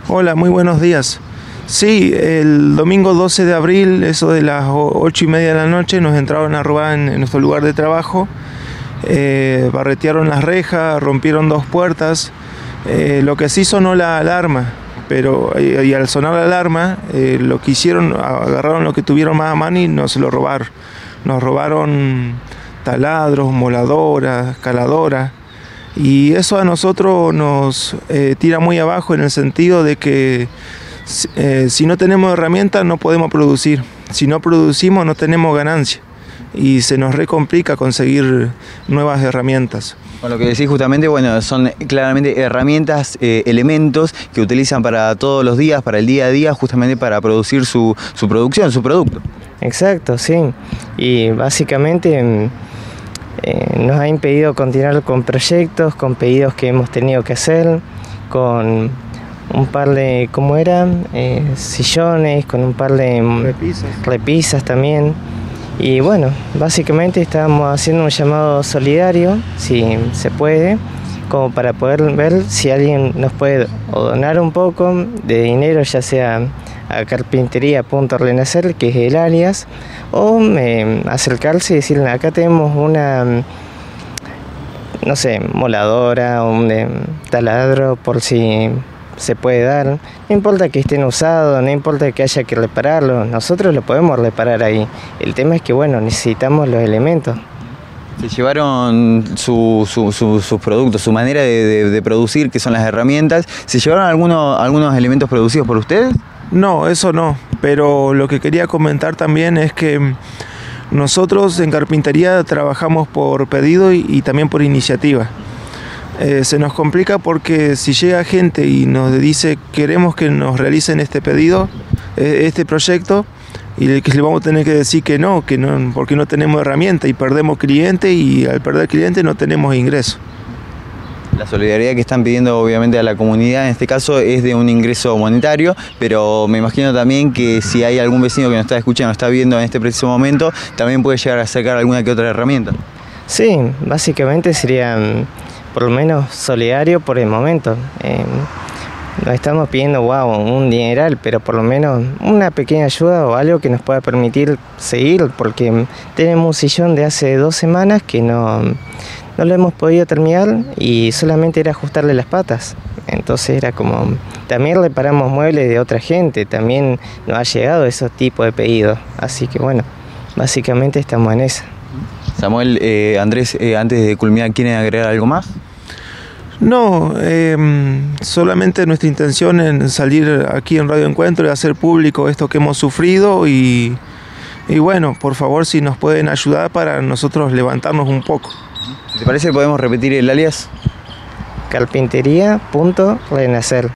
Hola, muy buenos días. Sí, el domingo 12 de abril, eso de las 8:30 de la noche, nos entraron a robar en nuestro lugar de trabajo. Barretearon las rejas, rompieron 2 puertas. Lo que sí sonó la alarma, pero y al sonar la alarma, lo que hicieron, agarraron lo que tuvieron más a mano y nos lo robaron. Nos robaron taladros, moladoras, caladoras. Y eso a nosotros nos tira muy abajo en el sentido de que si no tenemos herramientas no podemos producir. Si no producimos no tenemos ganancia y se nos recomplica conseguir nuevas herramientas. Con lo que decís justamente, bueno, son claramente herramientas, elementos que utilizan para todos los días, para el día a día, justamente para producir su producción, su producto. Exacto, sí. Y básicamente nos ha impedido continuar con proyectos, con pedidos que hemos tenido que hacer, con un par de, ¿cómo era? Sillones, con un par de repisas también. Y bueno, básicamente estábamos haciendo un llamado solidario, si se puede, como para poder ver si alguien nos puede o donar un poco de dinero, ya sea a carpintería.renacer, que es el alias, o acercarse y decirle, acá tenemos una, no sé, moladora o un taladro por si se puede dar. No importa que estén usados, no importa que haya que repararlo, nosotros lo podemos reparar ahí. El tema es que, bueno, necesitamos los elementos. Se llevaron sus productos, su manera de producir, que son las herramientas. ¿Se llevaron algunos elementos producidos por ustedes? No, eso no, pero lo que quería comentar también es que nosotros en carpintería trabajamos por pedido y también por iniciativa. Se nos complica porque si llega gente y nos dice queremos que nos realicen este pedido, este proyecto, y que le vamos a tener que decir que no, porque no tenemos herramienta y perdemos cliente, y al perder cliente no tenemos ingreso. La solidaridad que están pidiendo obviamente a la comunidad en este caso es de un ingreso monetario, pero me imagino también que si hay algún vecino que nos está escuchando, nos está viendo en este preciso momento, también puede llegar a sacar alguna que otra herramienta. Sí, básicamente serían por lo menos solidario por el momento. No estamos pidiendo un dineral, pero por lo menos una pequeña ayuda o algo que nos pueda permitir seguir, porque tenemos un sillón de hace 2 semanas que no lo hemos podido terminar y solamente era ajustarle las patas. Entonces era como, también reparamos muebles de otra gente, también nos ha llegado esos tipos de pedidos. Así que bueno, básicamente estamos en esa. Samuel, Andrés, antes de culminar, ¿quieren agregar algo más? No, solamente nuestra intención en salir aquí en Radio Encuentro y hacer público esto que hemos sufrido y bueno, por favor, si nos pueden ayudar para nosotros levantarnos un poco. Si te parece, podemos repetir el alias. Carpintería.renacer.